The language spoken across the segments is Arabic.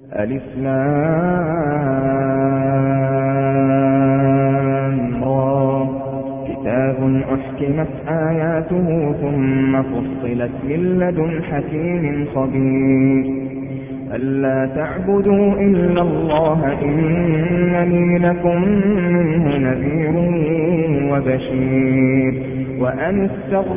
ألف لام را كتاب أحكمت آياته ثم فصلت من لدن حكيم خبير ألا تعبدوا إلا الله إنني لكم منه نذير وبشير وأن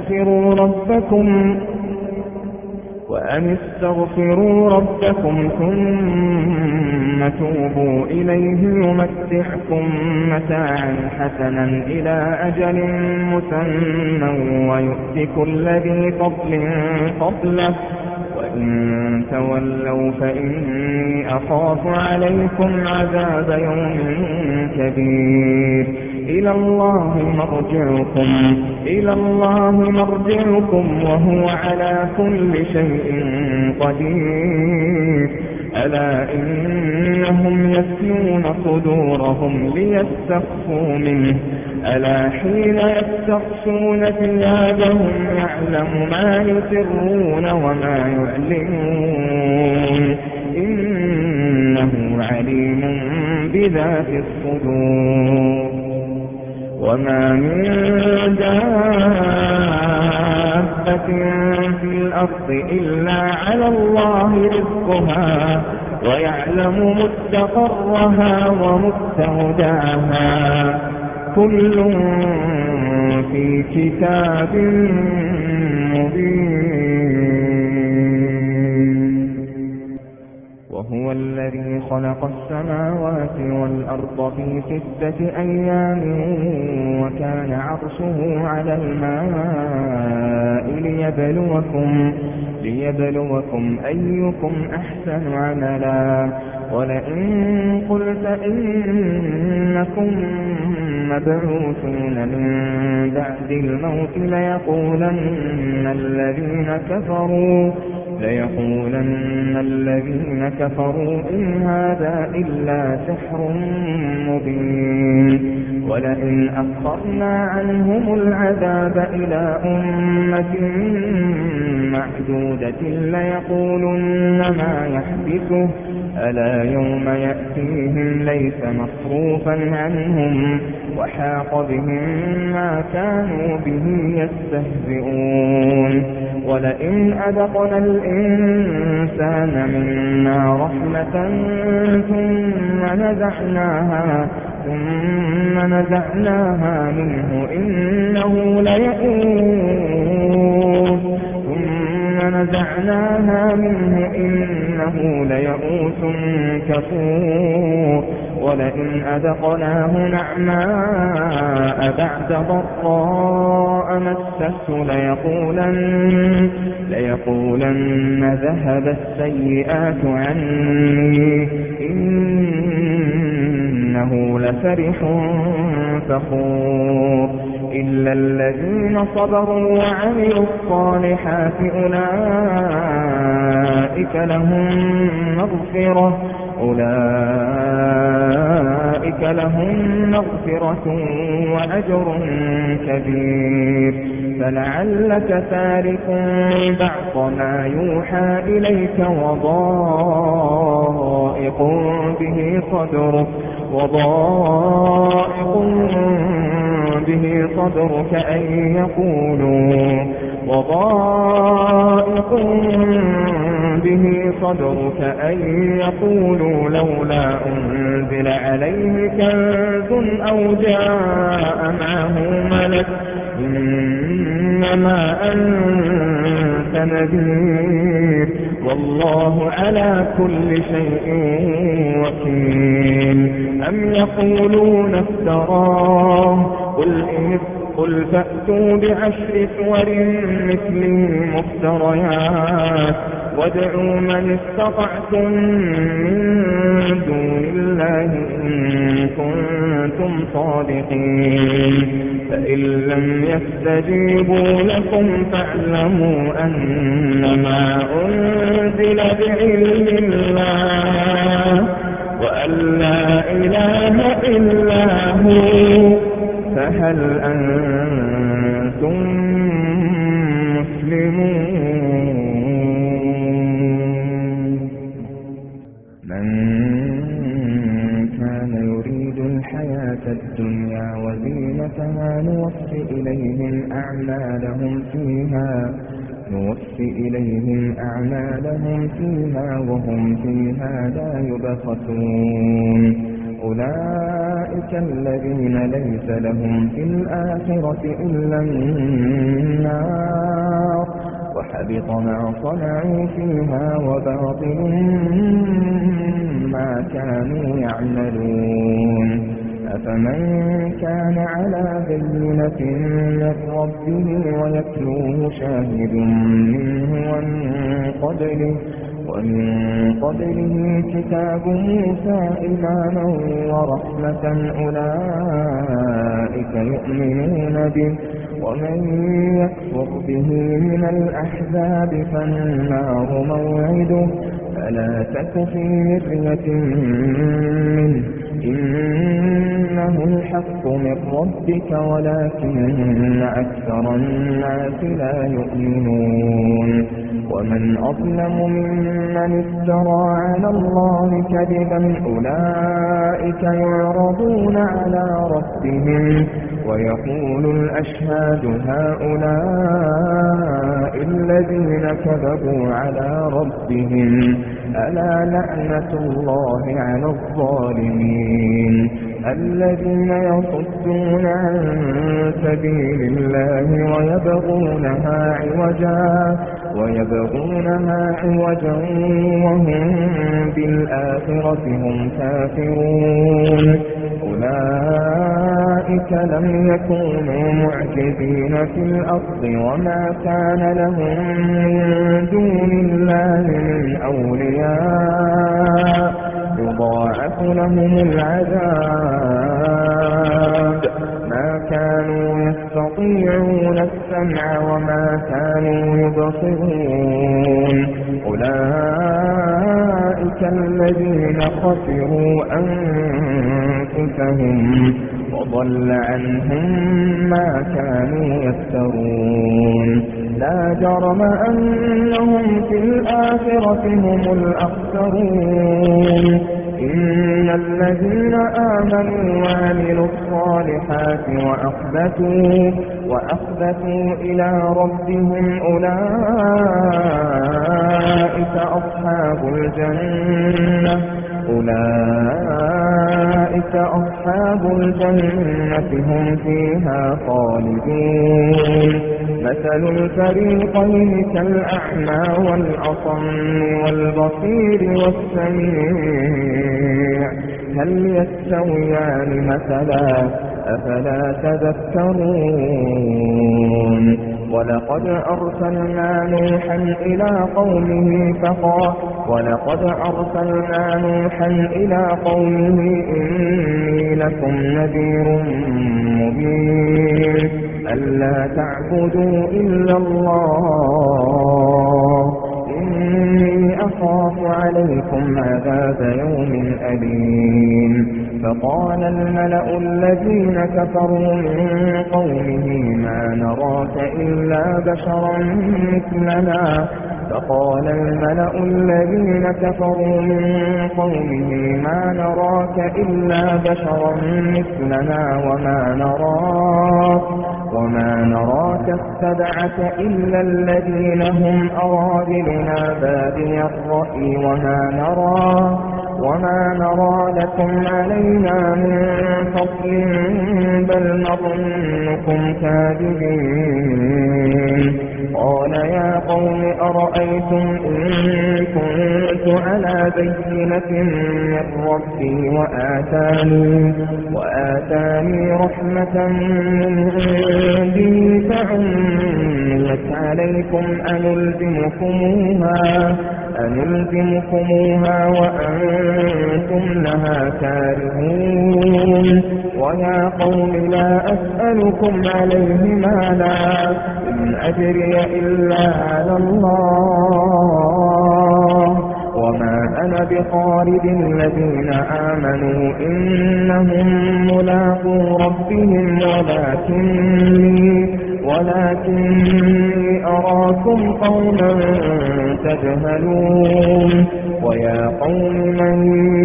استغفروا ربكم ثم توبوا إليه يمتعكم متاعا حسنا إلى أجل مسمى ويؤت كل ذي فضل فضله وإن تولوا فإني أخاف عليكم عذاب يوم كبير إلى الله مرجعكم وهو على كل شيء قدير ألا إنهم يثنون صدورهم ليستخفوا منه ألا حين يستخفون ثيابهم يعلم ما يسرون وما يعلنون إنه عليم بذات الصدور وما من دابة في الأرض إلا على الله رزقها ويعلم مستقرها ومستودعها كل في كتاب مبين وهو الذي خلق السماوات والأرض في 6 أيام وكان عرشه على الماء ليبلوكم أيكم أحسن عملا ولئن قلت إنكم مبعوثون من بعد الموت ليقولن الذين كفروا إن هذا إلا سحر مبين ولئن أخرنا عنهم العذاب إلى أمة معدودة ليقولن ما يحدثه ألا يوم يأتيهم ليس مصروفا عنهم وحاق بهم ما كانوا به يستهزئون ولئن أذقنا الإنسان منا رحمة ثم نزعناها منه إنه ليئوس كفور ولئن أذقناه نعماء بعد ضراء مسته ليقولن ذهب السيئات عني إنه لفرح فخور إلا الذين صبروا وعملوا الصالحات أولئك لهم مغفرة وأجر كبير فلعلك تارك بعض ما يوحى إليك وضائق به صدرك أن يقولوا لولا أنزل عليه كنز أو جاء معه ملك إنما أنت نذير والله على كل شيء وكيل أم يقولون افتراه قل فأتوا ب10 سور مثله مفتريات وادعوا من استطعتم من دون الله إن كنتم صادقين فإن لم يستجيبوا لكم فاعلموا أنما أنزل بعلم الله وأن لا إله إلا هو فهل أنتم مسلمون من كان يريد الحياة الدنيا وزينتها نوفي إليهم أعمالهم فيها وهم فيها لا يبخسون أولئك الذين ليس لهم في الآخرة إلا النار وحبط ما صنعوا فيها وباطل ما كانوا يعملون أفمن كان على بينة من ربه ويتلوه شاهد منه ومن قبله كتاب موسى إماما ورحمة أولئك يؤمنون به ومن يكفر به من الأحزاب فالنار موعده فلا تك في مرية منه إنه الحق من ربك ولكن أكثر الناس لا يؤمنون ومن أظلم ممن افترى على الله كذبا أولئك يعرضون على ربهم ويقول الأشهاد هؤلاء الذين كذبوا على ربهم ألا لعنة الله على الظالمين الذين يصدون عن سبيل الله ويبغونها عوجا وهم بالآخرة هم كافرون أولئك لم يكونوا معجزين في الأرض وما كان لهم من دون الله من أولياء يضاعف لهم العذاب ما كانوا يستطيعون السمع وما كانوا يبصرون أولئك الذين خسروا أنفسهم وضل عنهم ما كانوا يفترون لا جرم أنهم في الآخرة هم الأخسرون إن الذين آمنوا وعملوا الصالحات وأخبتوا إلى ربهم أولئك أصحاب الجنة هم فيها خالدون مثل الفريقين كالأعمى والأصم والبصير والسميع هل يستويان مثلا أفلا تذكرون ولقد أرسلنا نوحا إلى قومه إني لكم نذير مبين ألا تعبدوا إلا الله إني أخاف عليكم عذاب يوم أليم فقال الملأ الذين كفروا من قومه ما نراك إلا بشرا مثلنا وما نراك اتبعك إلا الذين هم أراذلنا بادي الرأي وما نرى لكم علينا من فضل بل نظنكم كاذبين قال يا قوم أرأيتم إن كنت على بينة من ربي وآتاني رحمة من عندي فعميت عليكم أنلزمكموها وأنتم لها كارهون ويا قوم لا أسألكم عليه مالا إن أجري إلا على الله وما أنا بخارج الذين آمنوا إنهم ملاقو ربهم ولكني أراكم قوما تجهلون ويا قوم من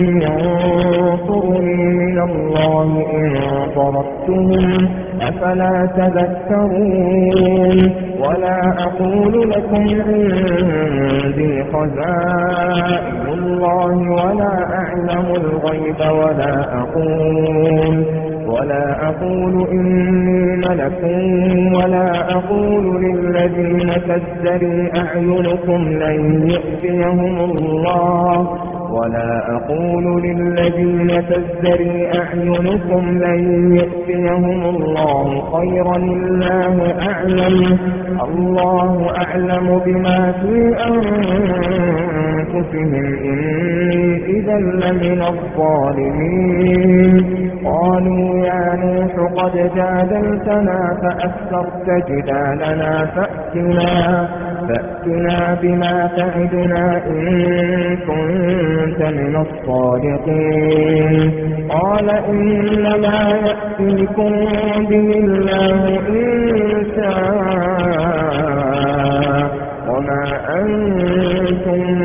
ينصرني من الله إن طردتهم أفلا تذكرون ولا أقول لكم عندي خزائن الله ولا أعلم الغيب ولا أقول إني ملك ولا أقول للذين تزدري أعينكم لن يؤتيهم الله خيرا الله أعلم بما في أنفسهم إني إذا لمن الظالمين قالوا يا نوح قد جادلتنا فأكثرت جدالنا فأتنا بما تعدنا إن كنت من الصادقين قال إنما يأتيكم به الله إن شاء وما أنتم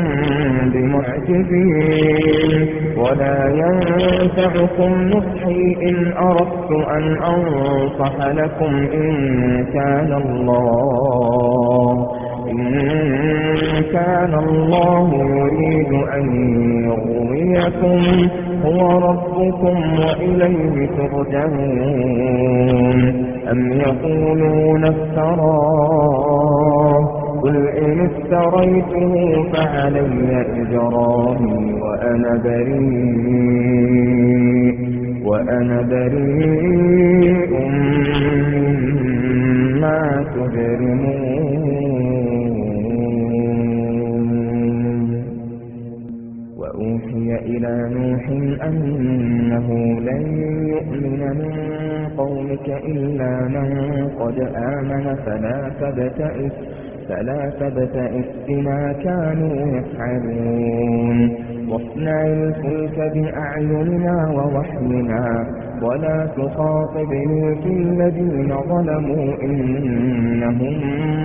بمعجزين ولا ينفعكم نصحي إن أردت أن أنصح لكم إن كان الله يريد أن يغويكم هو ربكم وإليه ترجعون أم يقولون افتراه قل إن افتريته فعلي إجرامي وأنا بريء مما تجرمون وأوحي إلى نوح أنه لن يؤمن من قومك إلا من قد آمن فلا تبتئس بما كانوا يفعلون واصنع الفلك بأعيننا ووحينا ولا تخاطبني في الذين ظلموا إنهم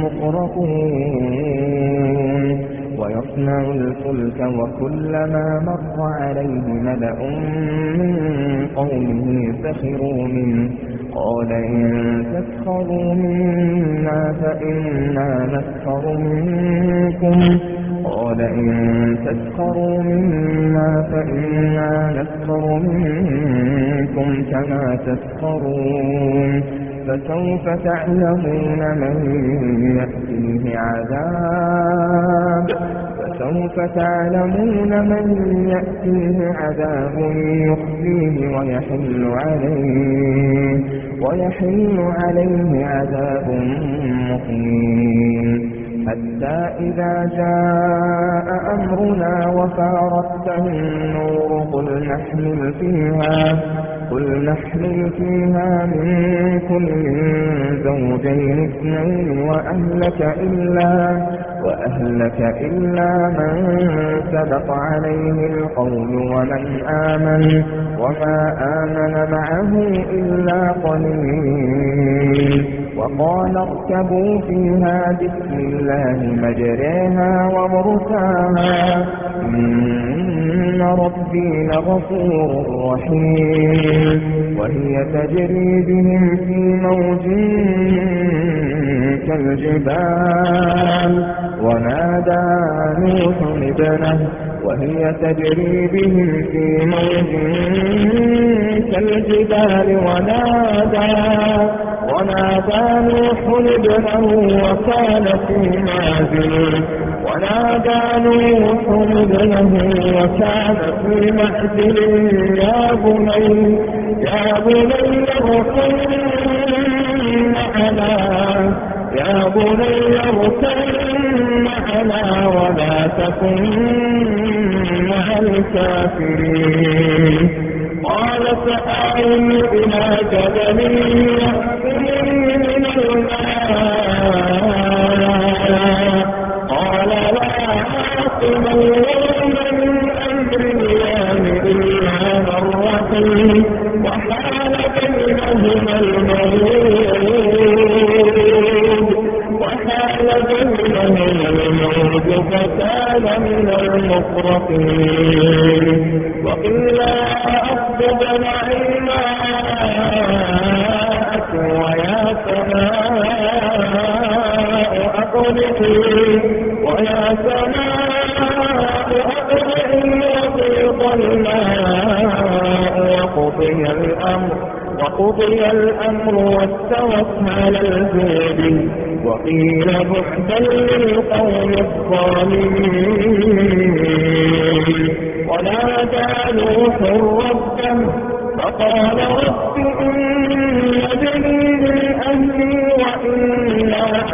مغرقون ويصنع الفلك وكلما مر عليه ملأ من قومه سخروا منه قال إن تسخروا منا فإنا نسخر منكم كما تسخرون فسوف تعلمون من يأتيه عذاب يخزيه ويحل عليه عذاب مقيم حتى إذا جاء أمرنا وفارت النور قل نحمل فيها من كل زوجين اثنين وأهلك إلا من سبق عليه القول ومن آمن وما آمن معه إلا قليل وقال اركبوا فيها بسم الله مجريها ومرساها إن ربي لغفور رحيم وهي تجري بهم في موج كالجبال ونادى نوح ابنه وكان في معزل يا بني اركب معنا ولا تكن مع الكافرين قال سآوي إلى جبل يأكلني من الماء قال لا عاصم اليوم من أمر الله إلا من رحم وحال بينهما الموت وقضي الأمر واستوت على الجود وقيل بعدا للقوم الظالمين ونادى نوح ربه فقال رب إن ابني من أهلي وإن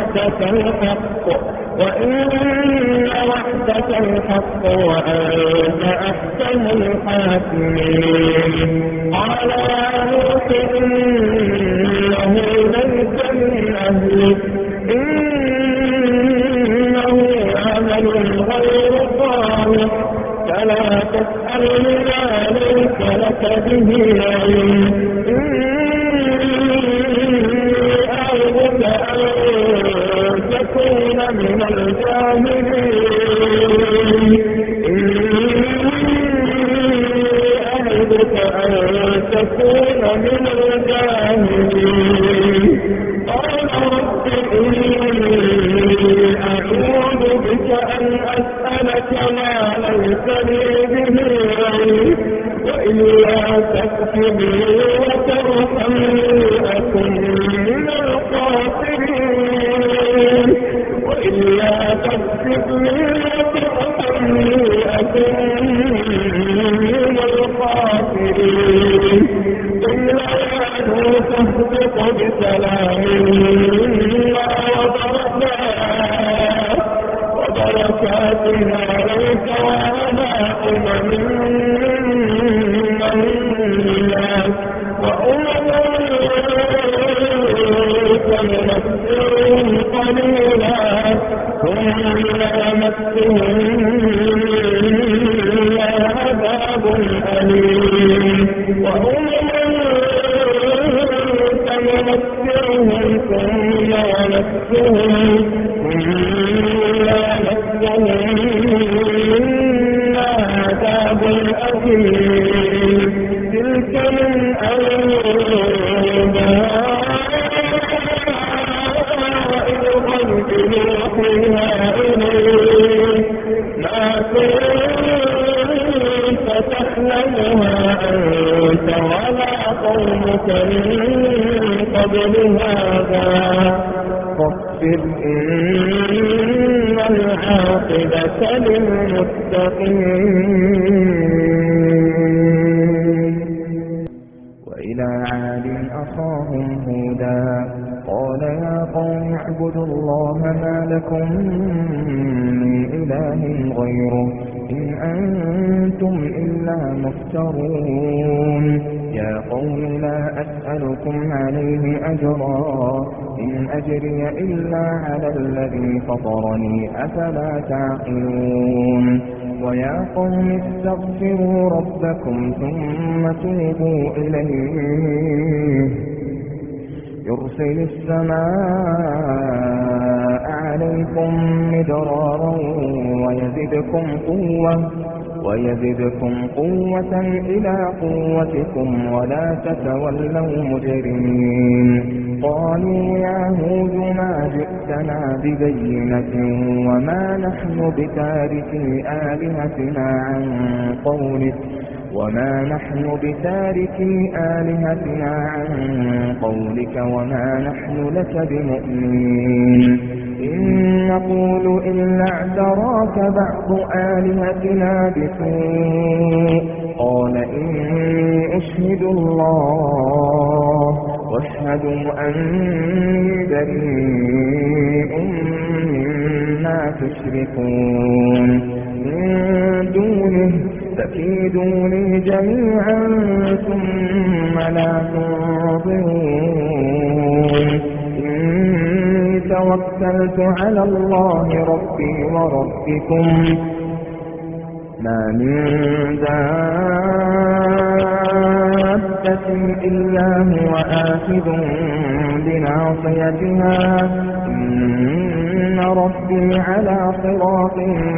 وعدك الحق وأنت أحكم الحاكمين قال يا نوح إنه ليس من أهلك إنه عمل غير صالح فلا تسألني ما ليس لك به علم تكون من الجاهلين أعظك أن تكون من الجاهلين قال رب إني أعوذ بك أن أسألك ما ليس لي به علم وإلا تكتب لي وترحمني أكن من الخاسرين وإلا تكتب لي وترحمني أكن من الخاسرين قيل يا نوح اهبط بسلام منا وبركات عليك وعلى الناس سنمتعهم قليلا ثم يمسهم عذاب أليم سنمتعهم ثم يمسهم عذاب أليم تلك من نوحيها إليك ما كنت تحلمها أنت ولا قومك من قبل هذا فاصبر إن العاقبة للمتقين وإلى عاد أخاهم هودا قال يا قوم اعبدوا الله ما لكم من إله غيره إن أنتم إلا مفترون يا قوم لا أسألكم عليه أجرا إن أجري إلا على الذي فطرني أفلا تعقلون ويا قوم استغفروا ربكم ثم توبوا إليه يرسل السماء عليكم مدرارا ويزدكم قوة إلى قوتكم ولا تتولوا مجرمين قالوا يا هود ما جئتنا ببينة وما نحن بتاركي آلهتنا عن قولك وما نحن لك بمؤمنين إن نقول إلا اعتراك بعض آلهتنا بسوء قال إني أشهد الله واشهدوا أني بريء مما تشركون من دونه فكيدوني جميعا ثم لا تنظرون إني توكلت على الله ربي وربكم ما من دابة إلا هو آخذ بناصيتها إن ربي على صراط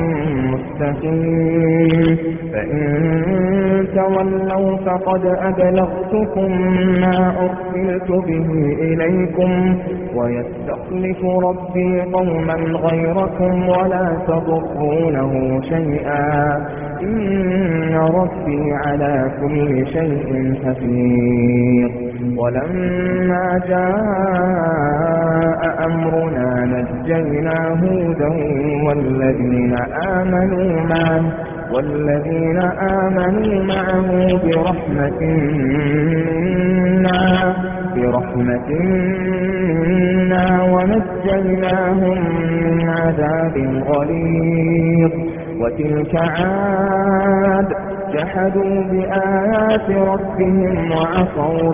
مستقيم فإن تولوا فقد أبلغتكم ما أرسلت به إليكم ويستخلف ربي قوما غيركم ولا تضرونه شيئا إن ربي على كل شيء حفيظ. ولما جاء أمرنا نجينا هودا والذين آمنوا معه برحمة منا ونجيناهم من عذاب غليظ. وتلك عاد جحدوا بآيات ربهم وعصوا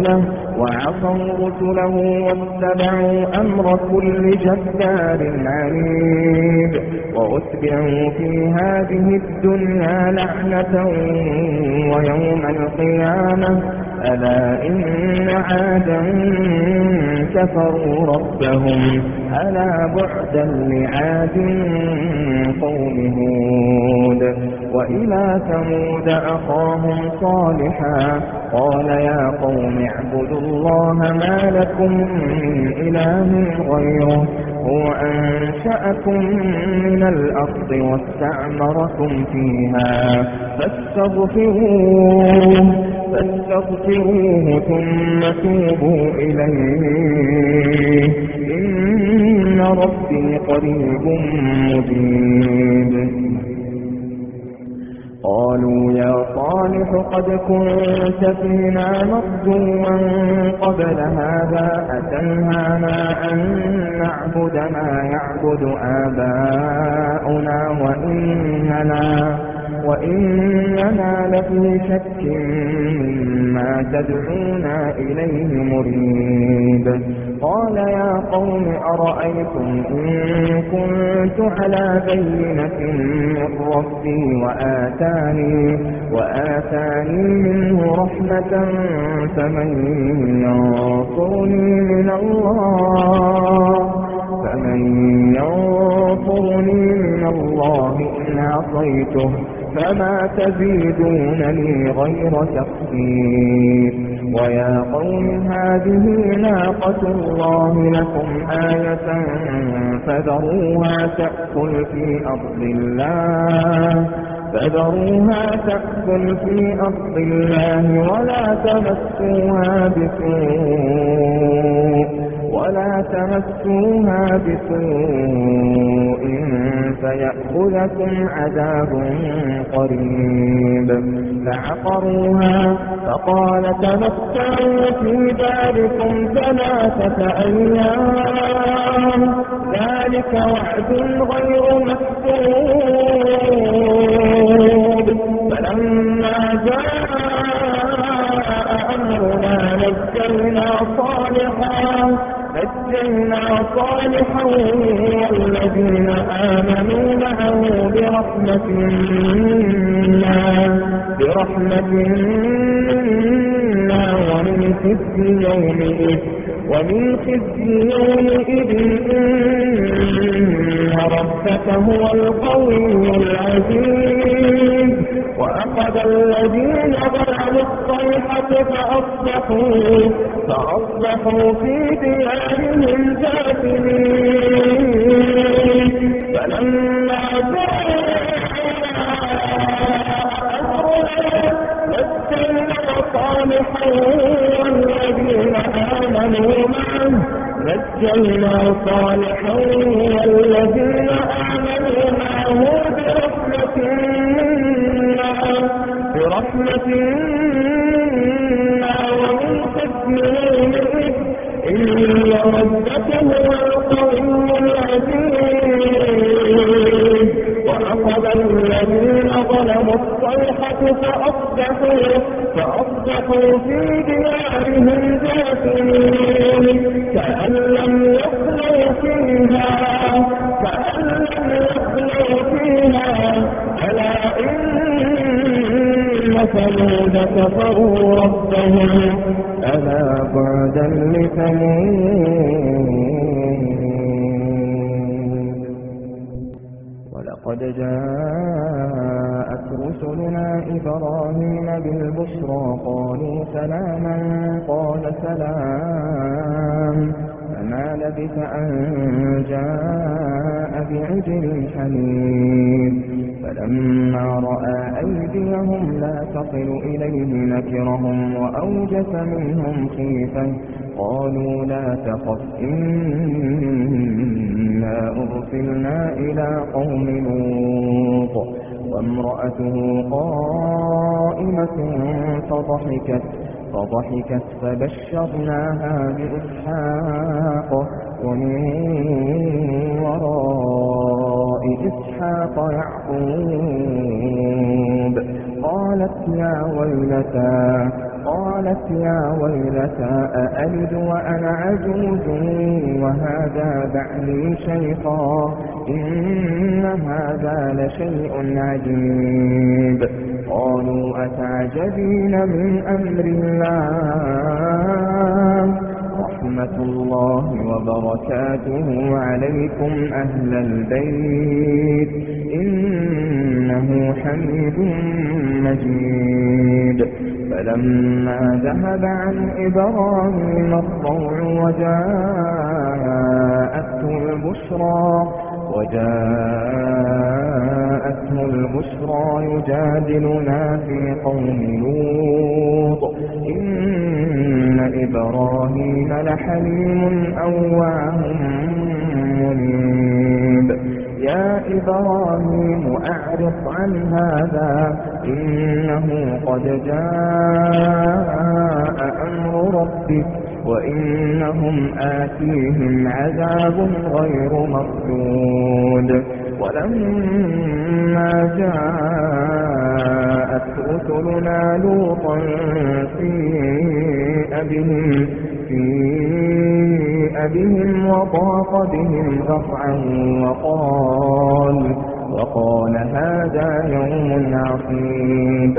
رسله واتبعوا أمر كل جبار عنيد. وأتبعوا في هذه الدنيا لعنة ويوم القيامة ألا إن عادا كفروا ربهم ألا بعدا لعاد قوم هود. وإلى ثمود أخاهم صالحا قال يا قوم اعبدوا الله ما لكم من إله غيره هو أنشأكم من الأرض واستعمركم فيها فاستغفروه ثم توبوا إليه إن ربي قريب مجيب. قالوا يا صالح قد كنت فينا مرجوا قبل هذا أتنهانا أن نعبد ما يعبد آباؤنا وإننا لفي شك مما تدعونا إليه مريب. قال يا قوم أرأيتم إن كنت على بينة من ربي وآتاني منه رحمة فمن ينصرني من الله إن عصيته فما تزيدونني غير تخسير. ويا قوم هذه ناقة الله لكم آية فذروها تأكل في أرض الله ولا تمسوها بسوء فيأخذكم عذاب قريب. فعقروها فقال تمتعوا في داركم 3 أيام ذلك وعد غير مكتوب. فلما جاء أمرنا نجينا صالحا والذين آمنوا معه برحمة منا ومن خزي يومئذ إن ربك هو القوي العزيز. وأخذ الذين ظلموا الصيحة فأصبحوا في ديارهم جاثمين. فلما جاء أمرنا نجينا صالحا والذين آمنوا معه برحمة منا ومن خزي يومئذ إن ربك هو القوي العزيز. وأخذ الذين ظلموا الصيحة فأصبحوا في ديارهم جاثمين كأن لم يغنوا فيها ألا إن ثمود كفروا ربهم ألا بعدا لثمود. ولقد جاءت رسلنا إبراهيم بالبشرى قالوا سلاما قال سلام فما لبث أن جاء بعجل حنيذ. فلما رأى أيديهم لا تصل إليه نكرهم وأوجس منهم خيفة قالوا لا تخف إنا أرسلنا إلى قوم لوط وامرأته قائمة فضحكت فبشرناها بإسحاق ومن وراء إسحاق يعقوب قالت يا ويلتى أألد وأنا عجوز وهذا بعلي شيخا إن هذا لشيء عجيب قالوا أتعجبين من أمر الله رحمة الله وبركاته عليكم أهل البيت إنه حميد مجيد فلما ذهب عن إبراهيم الضوع وجاءته البشرى يجادلنا في قوم لوط إن إبراهيم لحليم أواه منيب يا إبراهيم أعرض عن هذا إنه قد جاء أمر ربك وإنهم آتيهم عذاب غير مردود ولما جاءت رسلنا لوطا سيء بهم وضاق بهم ذرعا وقال هذا يوم عصيب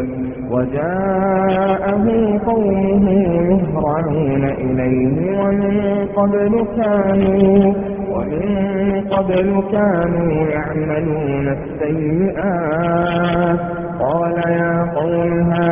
وجاءه قومه يهرعون إليه ومن قبل كانوا يعملون السيئات قال يا قوم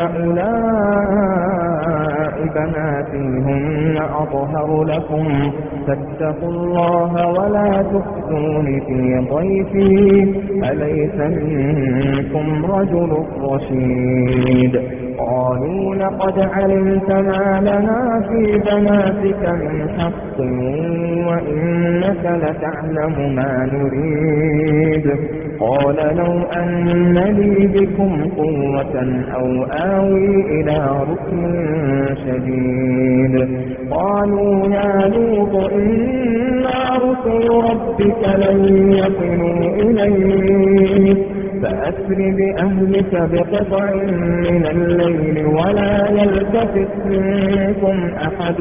هؤلاء بناتي هن أطهر لكم فاتقوا الله ولا تخزون في ضيفي أليس منكم رجل رشيد قالوا لقد علمت ما لنا في بناتك من حق وإنك لتعلم ما نريد قال لو أن لي بكم قوة أو آوي إلى ركن شديد قالوا يا لوط إنا رسل ربك لن يصلوا إليك فأسر بأهلك بقطع من الليل ولا يلتفت منكم أحد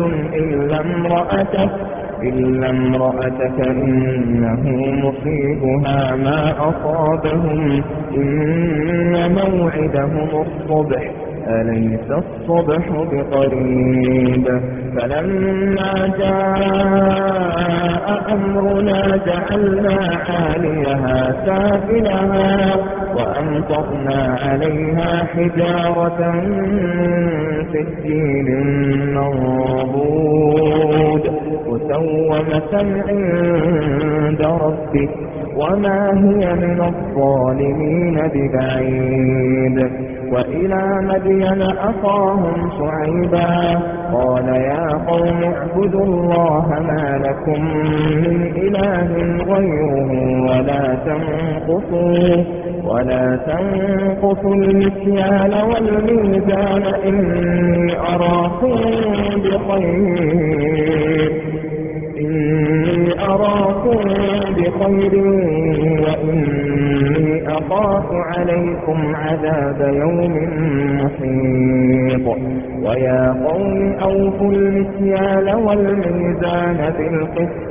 إلا امرأتك إنه مصيبها ما أصابهم إن موعدهم الصبح أليس الصبح بقريب فلما جاء أمرنا جعلنا عاليها سافلها وأمطرنا عليها حجارة سجيل منضود مسومة عند ربك وما هي من الظالمين ببعيد وإلى مدين أخاهم شعيبا قال يا قوم اعبدوا الله ما لكم من إله غيره ولا تنقصوا المكيال والميزان إني أراكم بخير وإني أخاف عليكم عذاب يوم محيط ويا قوم أوفوا المكيال والميزان بالقسط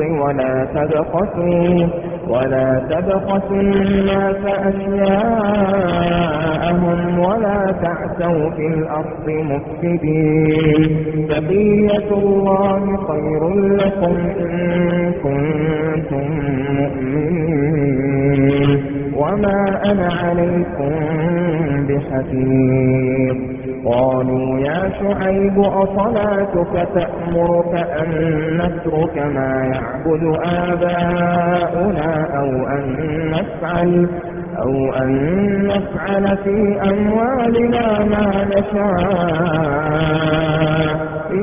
ولا تبخسوا الناس أشياءهم ولا تعثوا في الأرض مفسدين بقية الله خير لكم إن كنتم مؤمنين وما أنا عليكم بحفيظ قالوا يا شعيب أصلاتك تأمرك أن نترك ما يعبد آباؤنا أو أن أو أن نفعل في أموالنا ما نشاء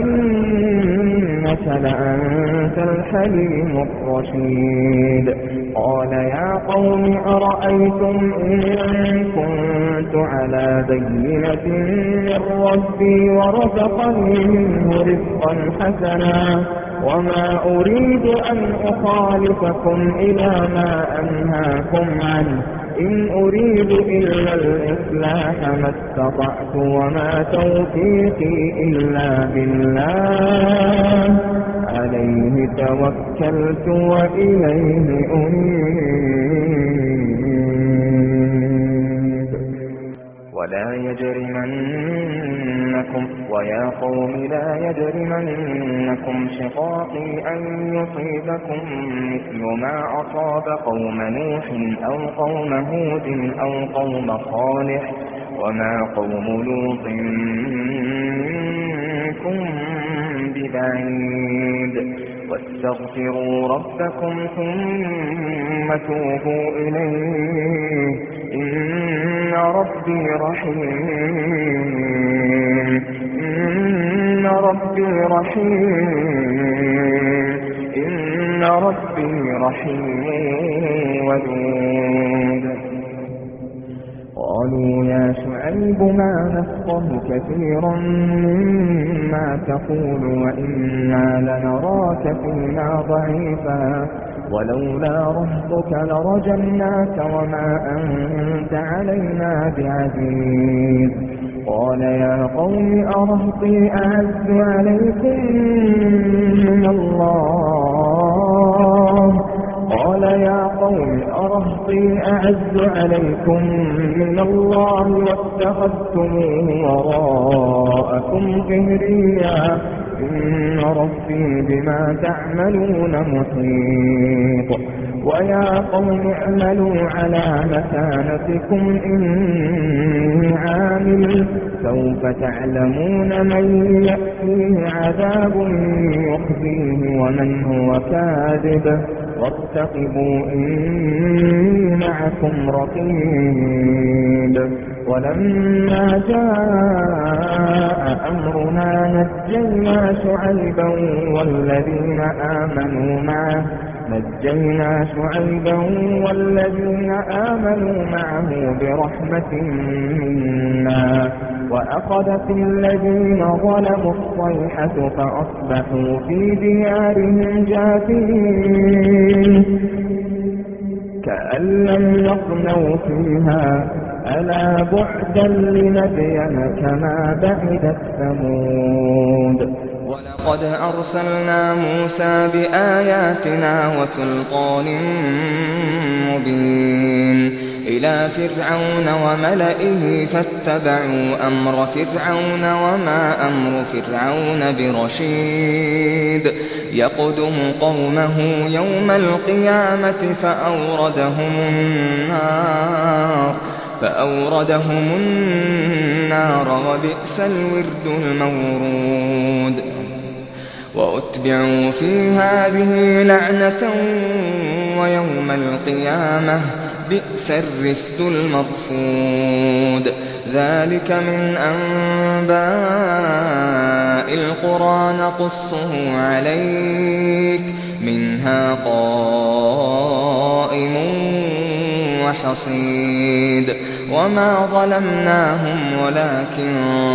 إنك لأنت الحليم الرشيد. قال يا قوم أرأيتم إن كنت على بينة من ربي ورزقني منه رزقا حسنا وما أريد أن أخالفكم إلى ما أنهاكم عنه إن أريد إلا الإصلاح ما استطعت وما توفيقي إلا بالله عليه توكلت وإليه أنيب. ويا قوم لا يجرمنكم شقاقي أن يصيبكم مثل ما أصاب قوم نوح أو قوم هود أو قوم صالح وما قوم لوط منكم ببعيد واستغفروا ربكم ثم توبوا إليه إن ربي رحيم ودود. قالوا يا شعيب ما نفقه كثيرا مما تقول وإنا لنراك فينا ضعيفا ولولا رهطك لرجمناك وما أنت علينا بعزيز. قال يا قوم أرهطي أعز عليكم من الله واتخذتموه وراءكم ظهريا إن ربي بما تعملون محيط. ويا قوم اعملوا على مكانتكم إني عامل سوف تعلمون من يأتيه عذاب يخزيه ومن هو كاذب وارتقبوا إني معكم رقيب. ولما جاء أمرنا نجينا شعيبا والذين آمنوا معه برحمة منا وأخذت الذين ظلموا الصيحة فأصبحوا في ديارهم جاثمين كأن لم يغنوا فيها ألا بعدا لمدين كما بعدت ثمود. ولقد أرسلنا موسى بآياتنا وسلطان مبين إلى فرعون وملئه فاتبعوا أمر فرعون وما أمر فرعون برشيد. يقدم قومه يوم القيامة فأوردهم النار وبئس الورد المورود. وأتبعوا في هذه لعنة ويوم القيامة بئس الرفد المرفود. ذلك من أنباء القرى نقصه عليك منها قائم وحصيد. وما ظلمناهم ولكن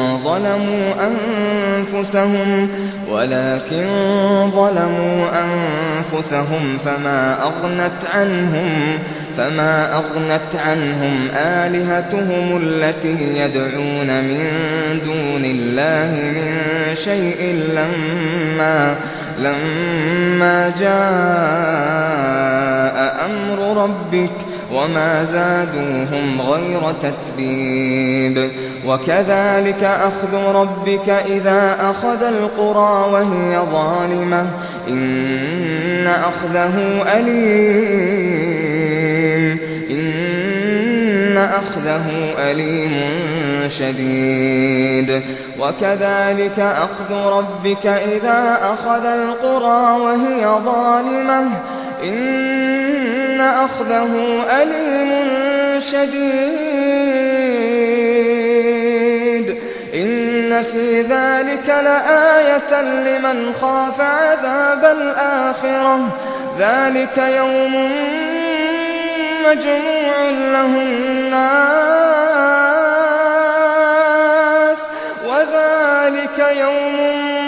ظلموا أنفسهم فما أغنت عنهم آلهتهم التي يدعون من دون الله من شيء لما جاء أمر ربك وما زادوهم غير تتبيب. وكذلك أخذ ربك إذا أخذ القرى وهي ظالمة إن أخذه أليم شديد. وكذلك أخذ ربك إذا أخذ القرى وهي ظالمة إن أخذه أليم شديد إن في ذلك لآية لمن خاف عذاب الآخرة ذلك يوم مجموع له الناس وذلك يوم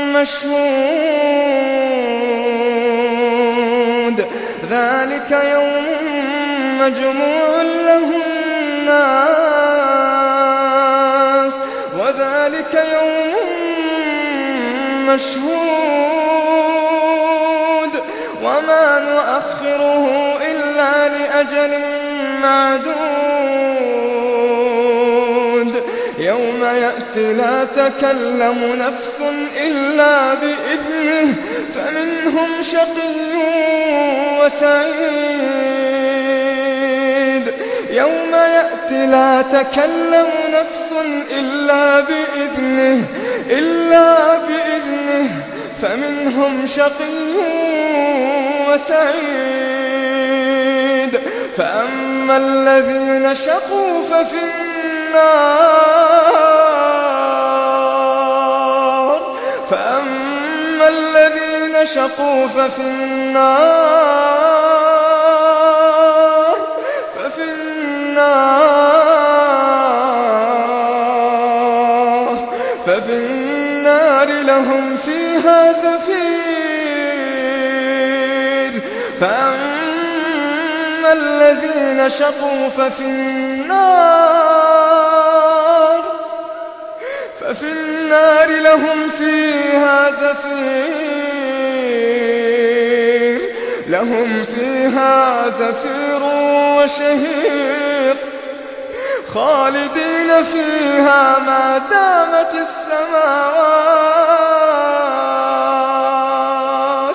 مشهود ذلك يوم مجموع له الناس وذلك يوم مشهود وما نؤخره إلا لأجل معدود يوم يأتي لا تكلم نفس إلا بإذنه فمنهم شقي وسعيد يوم يأتي لا تكلم نفس إلا بإذنه فمنهم شقي وسعيد فأما الذين شقوا ففي النار ففي النار لهم فيها زفير فأما الذين شقوا ففي النار لهم فيها زفير وشهيق خالدين فيها ما دامت السماوات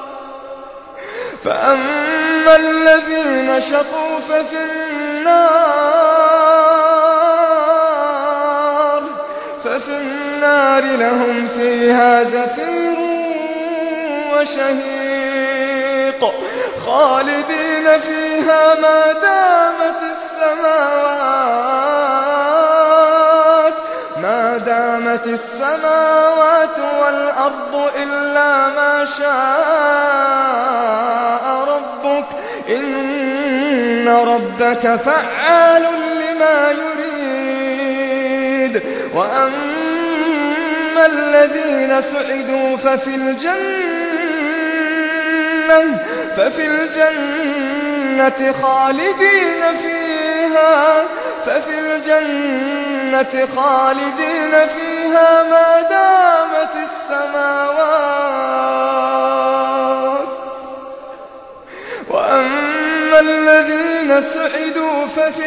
فأما الذين شقوا ففي النار لهم فيها زفير وشهيق خالدين فيها ما دامت السماوات والأرض إلا ما شاء ربك إن ربك فعال لما يريد وأما الذين سعدوا ففي الجنة خالدين فيها ما دامت السماوات وأما الذين سعدوا ففي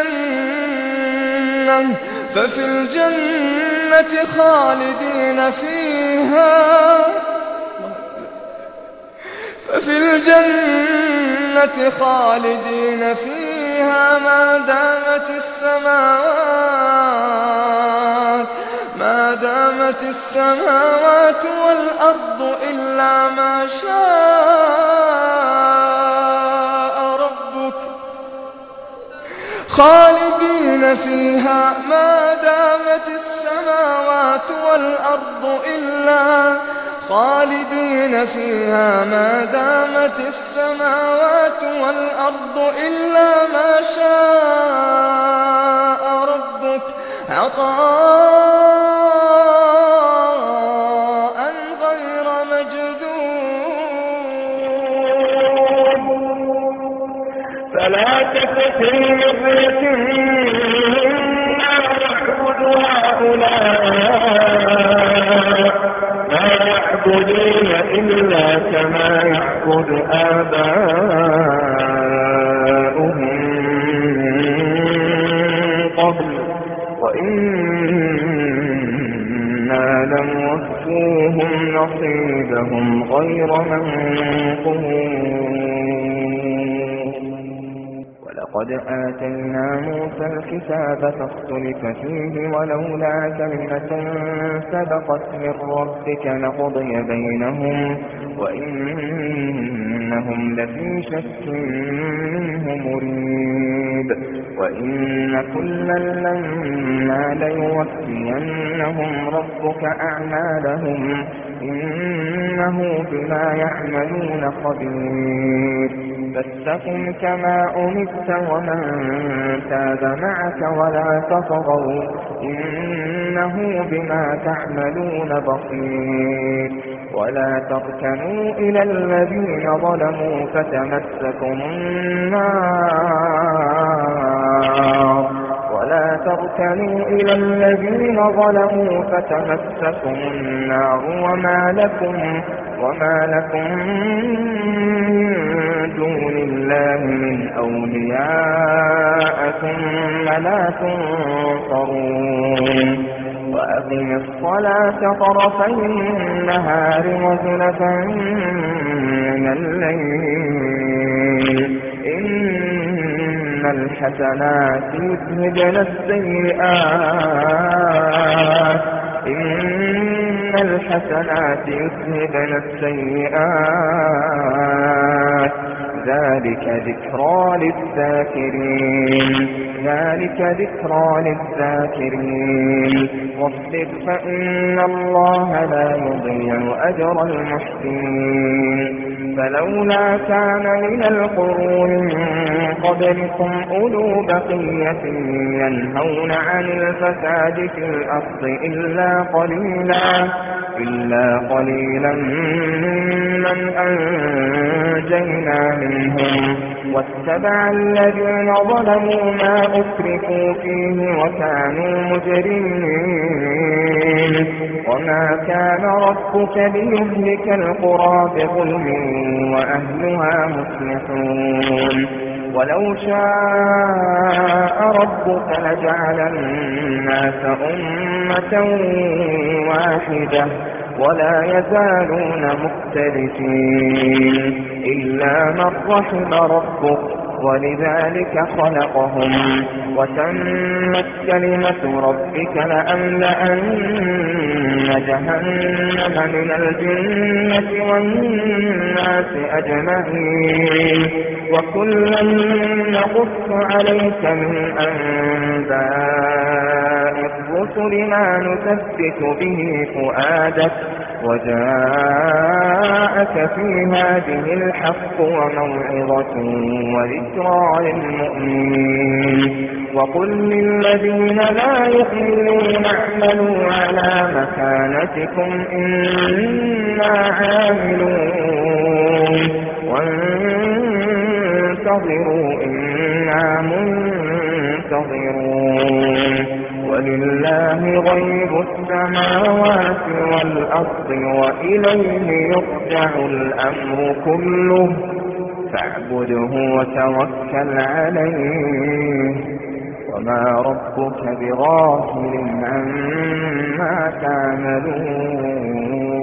الجنة خالدين فيها ما دامت السماوات والأرض إلا ما شاء ربك خالدين فيها ما دامت السماوات والأرض إلا ما شاء ربك عطاء غير مجذوذ فلا تك في مرية مما يعبد هؤلاء ما يعبدون إلا كما يعبد آباؤهم من قبل وإنا لنوفوهم نصيبهم غير منقوص ولقد آتينا موسى الكتاب فاختلف فيه ولولا كلمة سبقت من ربك لقضي بينهم وإنهم لفي شك منه مريب وإن كلا لما ليوفينهم ربك أعمالهم إنه بما يعملون خبير فاستقم كما أمرت ومن تاب معك ولا تطغوا إنه بما تعملون بصير ولا تركنوا إلى الذين ظلموا فتمسكم النار وما لكم من دون الله من أولياء ثم لا تنصرون وأقم الصلاة طرفي النهار وزلفا من الليل إن الحسنات يذهبن السيئات ذلك ذكرى للذاكرين واصبر فإن الله لا يضيع أجر المحسنين فلولا كان من القرون من قبلكم أولو بقية ينهون عن الفساد في الأرض إلا قليلا ممن أنجينا منهم واتبع الذين ظلموا ما أترفوا فيه وكانوا مجرمين وما كان ربك ليهلك القرى بظلم وأهلها مصلحون ولو شاء ربك لجعل الناس أمة واحدة ولا يزالون مختلفين إلا من رحم ربك ولذلك خلقهم وتمت كلمة ربك لأملأن جهنم من الجنة والناس أجمعين وكلا نقص عليك من أنباء الرسل ما نثبت به فؤادك وجاءك في هذه الحق وموعظة وذكرى للمؤمنين وقل للذين لا يؤمنون اعملوا على مكانتكم إنا عاملون وانتظروا إنا منتظرون ولله غيب السماوات والأرض وإليه يرجع الأمر كله فاعبده وتوكل عليه وما ربك بغافل عما تعملون